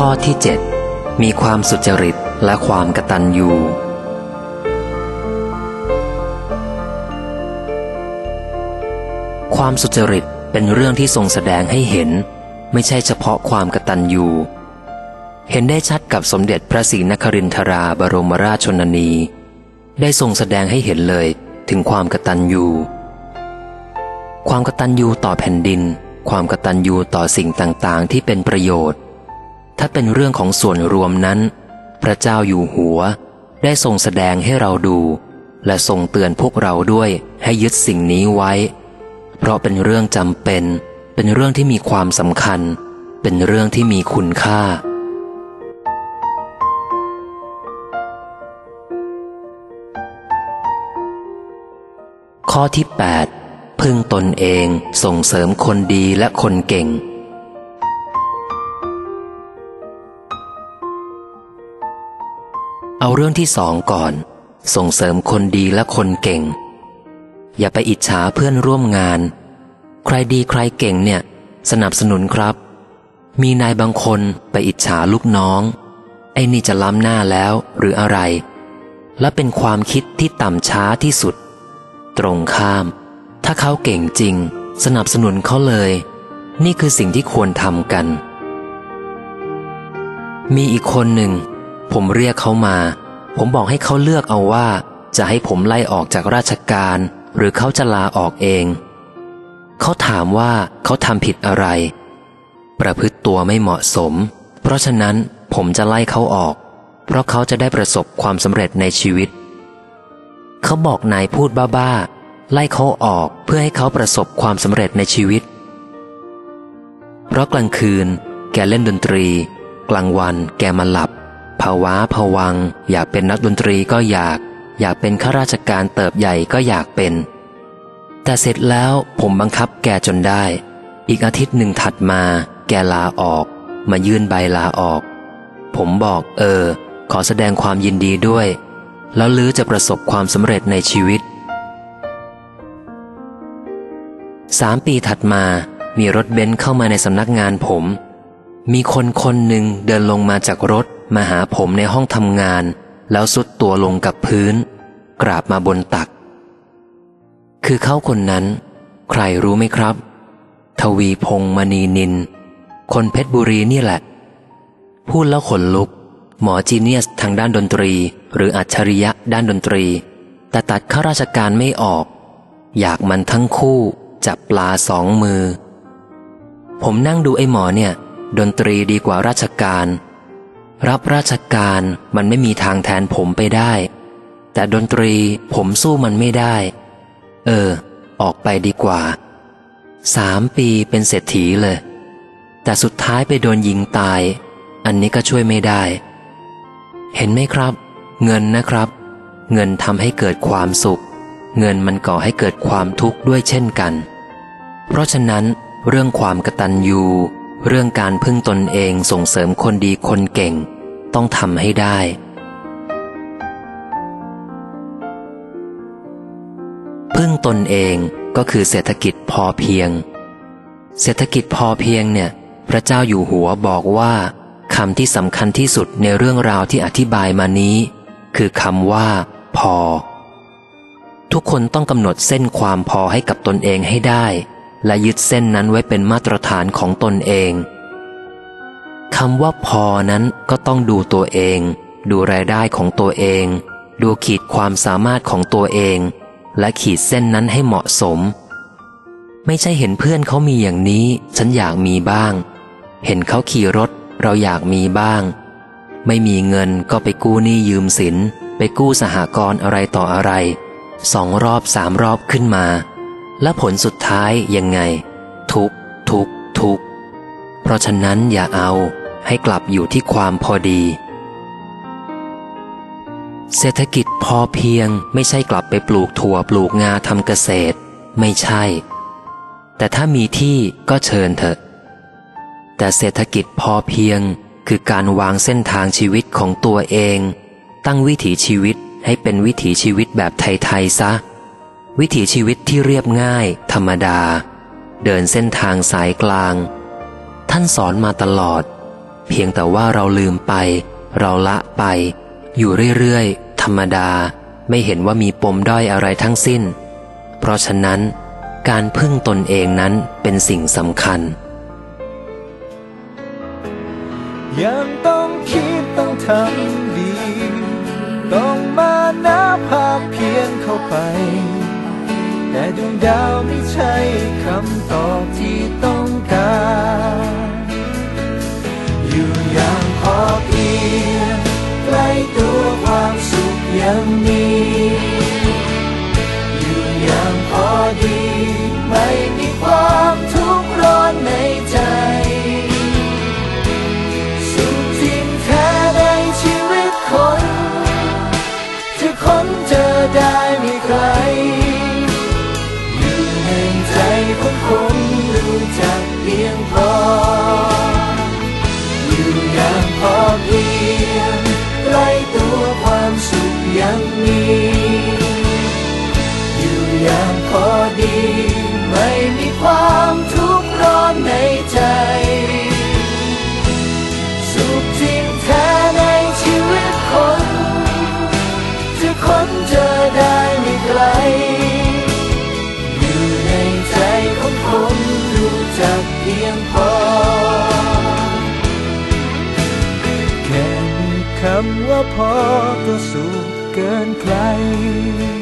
ข้อที่7มีความสุจริตและความกตัญญูความสุจริตเป็นเรื่องที่ทรงแสดงให้เห็นไม่ใช่เฉพาะความกตัญญูเห็นได้ชัดกับสมเด็จพระศรีนครินทราบรมราชชนนีได้ทรงแสดงให้เห็นเลยถึงความกตัญญูความกตัญญูต่อแผ่นดินความกตัญญูต่อสิ่งต่างๆที่เป็นประโยชน์ถ้าเป็นเรื่องของส่วนรวมนั้นพระเจ้าอยู่หัวได้ทรงแสดงให้เราดูและทรงเตือนพวกเราด้วยให้ยึดสิ่งนี้ไว้เพราะเป็นเรื่องจำเป็นเป็นเรื่องที่มีความสำคัญเป็นเรื่องที่มีคุณค่าข้อที่8พึ่งตนเองส่งเสริมคนดีและคนเก่งเอาเรื่องที่2ก่อนส่งเสริมคนดีและคนเก่งอย่าไปอิจฉาเพื่อนร่วมงานใครดีใครเก่งเนี่ยสนับสนุนครับมีนายบางคนไปอิจฉาลูกน้องไอ้นี่จะล้ำหน้าแล้วหรืออะไรและเป็นความคิดที่ต่ำช้าที่สุดตรงข้ามถ้าเขาเก่งจริงสนับสนุนเขาเลยนี่คือสิ่งที่ควรทำกันมีอีกคนหนึ่งผมเรียกเขามาผมบอกให้เขาเลือกเอาว่าจะให้ผมไล่ออกจากราชการหรือเขาจะลาออกเองเขาถามว่าเขาทำผิดอะไรประพฤติตัวไม่เหมาะสมเพราะฉะนั้นผมจะไล่เขาออกเพราะเขาจะได้ประสบความสำเร็จในชีวิตเขาบอกนายพูดบ้าๆไล่เขาออกเพื่อให้เขาประสบความสำเร็จในชีวิตเพราะกลางคืนแกเล่นดนตรีกลางวันแกมาหลับภาวะผวังอยากเป็นนักดนตรีก็อยากเป็นข้าราชการเติบใหญ่ก็อยากเป็นแต่เสร็จแล้วผมบังคับแกจนได้อีกอาทิตย์หนึ่งถัดมาแกลาออกมายื่นใบลาออกผมบอกขอแสดงความยินดีด้วยแล้วลือจะประสบความสำเร็จในชีวิต3 ปีถัดมามีรถเบนซ์เข้ามาในสำนักงานผมมีคนหนึ่งเดินลงมาจากรถมาหาผมในห้องทำงานแล้วทรุดตัวลงกับพื้นกราบมาบนตักคือเขาคนนั้นใครรู้ไหมครับทวีพงษ์มณีนินคนเพชรบุรีนี่แหละพูดแล้วขนลุกหมอจีเนียสทางด้านดนตรีหรืออัจฉริยะด้านดนตรีแต่ตัดข้าราชการไม่ออกอยากมันทั้งคู่จับปลา2 มือผมนั่งดูไอ้หมอเนี่ยดนตรีดีกว่าราชการรับราชการมันไม่มีทางแทนผมไปได้แต่ดนตรีผมสู้มันไม่ได้ออกไปดีกว่า3 ปีเป็นเศรษฐีเลยแต่สุดท้ายไปโดนยิงตายอันนี้ก็ช่วยไม่ได้เห็นไหมครับเงินนะครับเงินทำให้เกิดความสุขเงินมันก่อให้เกิดความทุกข์ด้วยเช่นกันเพราะฉะนั้นเรื่องความกตัญญูเรื่องการพึ่งตนเองส่งเสริมคนดีคนเก่งต้องทำให้ได้พึ่งตนเองก็คือเศรษฐกิจพอเพียงเศรษฐกิจพอเพียงเนี่ยพระเจ้าอยู่หัวบอกว่าคำที่สำคัญที่สุดในเรื่องราวที่อธิบายมานี้คือคำว่าพอทุกคนต้องกำหนดเส้นความพอให้กับตนเองให้ได้และยึดเส้นนั้นไว้เป็นมาตรฐานของตนเองคำว่าพอนั้นก็ต้องดูตัวเองดูรายได้ของตัวเองดูขีดความสามารถของตัวเองและขีดเส้นนั้นให้เหมาะสมไม่ใช่เห็นเพื่อนเขามีอย่างนี้ฉันอยากมีบ้างเห็นเขาขี่รถเราอยากมีบ้างไม่มีเงินก็ไปกู้หนี้ยืมสินไปกู้สหกรณ์อะไรต่ออะไร2 รอบ 3 รอบขึ้นมาและผลสุดท้ายยังไงทุกข์เพราะฉะนั้นอย่าเอาให้กลับอยู่ที่ความพอดีเศรษฐกิจพอเพียงไม่ใช่กลับไปปลูกถั่วปลูกงาทำเกษตรไม่ใช่แต่ถ้ามีที่ก็เชิญเถอะแต่เศรษฐกิจพอเพียงคือการวางเส้นทางชีวิตของตัวเองตั้งวิถีชีวิตให้เป็นวิถีชีวิตแบบไทยๆซะวิถีชีวิตที่เรียบง่ายธรรมดาเดินเส้นทางสายกลางท่านสอนมาตลอดเพียงแต่ว่าเราลืมไปเราละไปอยู่เรื่อยๆธรรมดาไม่เห็นว่ามีปมด้อยอะไรทั้งสิ้นเพราะฉะนั้นการพึ่งตนเองนั้นเป็นสิ่งสำคัญยังต้องคิดต้องทำดีต้องมานะภาคเพียนเข้าไปแต่ดวงดาวไม่ใช่คำตอบที่ต้องการอยู่อย่างพอเพียงใกล้ตัวความสุขยังมีอยู่อย่างพอดีไม่มีความทุกข์ร้อนในใจสุขจริงแท้ในชีวิตคนจะค้นเจอได้ไม่ไกลอยู่ในใจของคนรู้จักเพียงพออยู่อย่างพอเพียงใกล้ตัวความสุขยังมีอยู่อย่างพอดีไม่มีความทุกข์ร้อนในใจสุขจริงแท้ในชีวิตคนจะค้นเจอได้ไม่ไกลอยู่ในใจของคนรู้จักเพียงพอแค่มีคำว่าพอก็สุขเกินใคร